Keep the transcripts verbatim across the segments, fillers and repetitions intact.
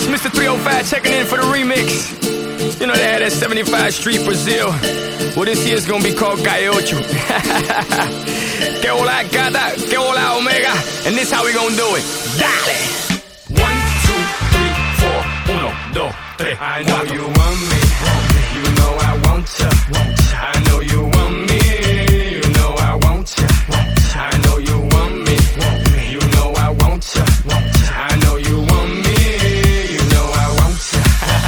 It's Mister three oh five checking in for the remix. You know they had that seventy-five Street Brazil. Well, this year's gonna be called Calle Ocho. Que hola gata, que hola omega. And this how we gonna do it. Dale. One, two, three, four. Uno, dos, tres. I know you want me. You know I want ya. I know you want me. You know I want ya. I know you want me. You know I want ya. I know you want me. You know I want ya.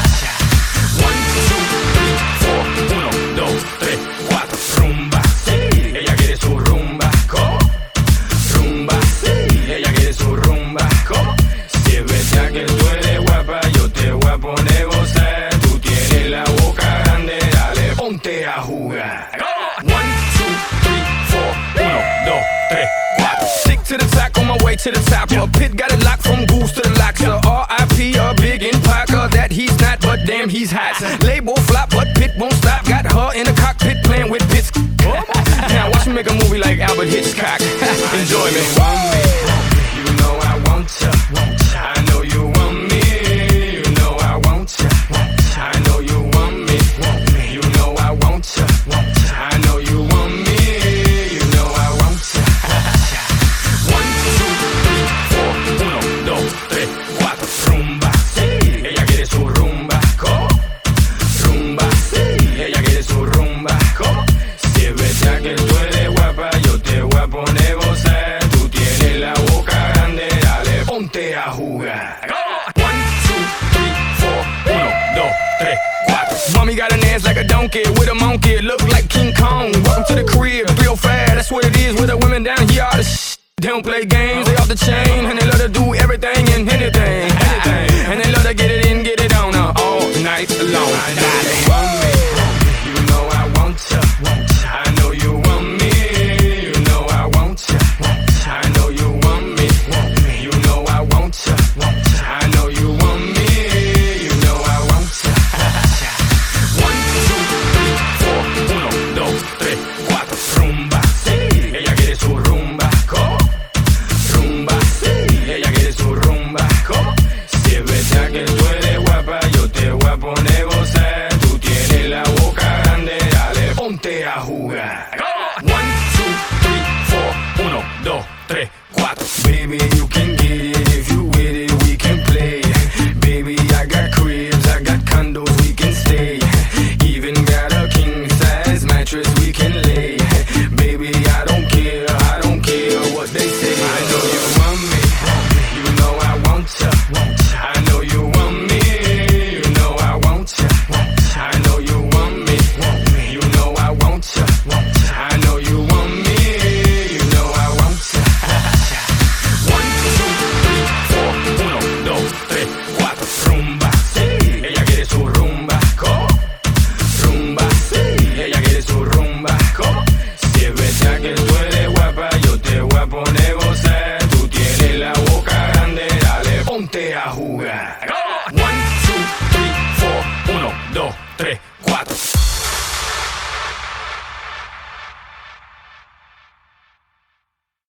One, two, three, four. Uno, dos, tres, cuatro. Rumba, sí. Ella quiere su rumba. ¿Cómo? Rumba, sí. Ella quiere su rumba. ¿Cómo? Si es verdad que tú eres guapa, yo te voy a poner gozar. Tú tienes la boca grande, dale, ponte a jugar. One, two, three, four. Uno, dos, tres, cuatro. Stick to the top, on my way to the top. A pit got it locked from goose to the locks. R I P a big in Parker that he's not, but damn he's hot. Label flop, but Pit won't stop. Got her in the cockpit playing with bits. Now watch me make a movie like Albert Hitchcock. Enjoy me. You know I want ya. I know you want me. You know I want ya. I know you want me. You know I want ya. I know you want me. You know I want ya. One, two, three, four. Uno, dos, tres, cuatro. Rumba, sí. Ella quiere su rumba. ¿Cómo? Rumba, sí. Ella quiere su rumba. ¿Cómo? Si es verdad que tú eres guapa, yo te voy a poner gozar. Tú tienes la boca grande, dale, ponte a jugar. One, two, three, four. Uno, dos, tres, cuatro. Mommy got an ass like a donkey with a monkey. Look like King Kong. Welcome to the crib, three oh five. That's what it is with the women down here. All the sh- They don't play games, they off the chain. And they love to do everything and anything, anything. And they love to get it in, get it on uh, all night long. Dale. You know I want ya. I know you want me. You know I want ya. I know you want me. You know I want ya. I know you want me. You know I want ya. One, two, three, four. Uno, dos, tres, cuatro. Rumba, sí. Ella quiere su rumba. ¿Cómo? Rumba, sí. Ella quiere su rumba. ¿Cómo? Si es verdad que tú eres guapa, yo te voy a poner gozar. Tú tienes la boca grande, dale, ponte a jugar. One, two, three, four. Uno, dos, tres, cuatro. Baby, you can get it if you with it, we can play. Baby, I got cribs, I got condos, we can stay. Even got a king size mattress we can lay. Baby, I don't care, I don't care what they say. I know you want me, you know I want ya. I know you want me, you know I want ya. I know you want me, you know I want ya. I know you want me, you know I want ya. One, two, three, four. Uno, dos, tres, cuatro. Rumba, sí. Ella quiere su rumba. ¿Cómo? Rumba, sí. Ella quiere su rumba. ¿Cómo? Si es verdad que tú eres guapa, yo te voy a poner gozar. Tú tienes la boca grande, dale, ponte a jugar. One, two, three, four. Uno, dos, tres,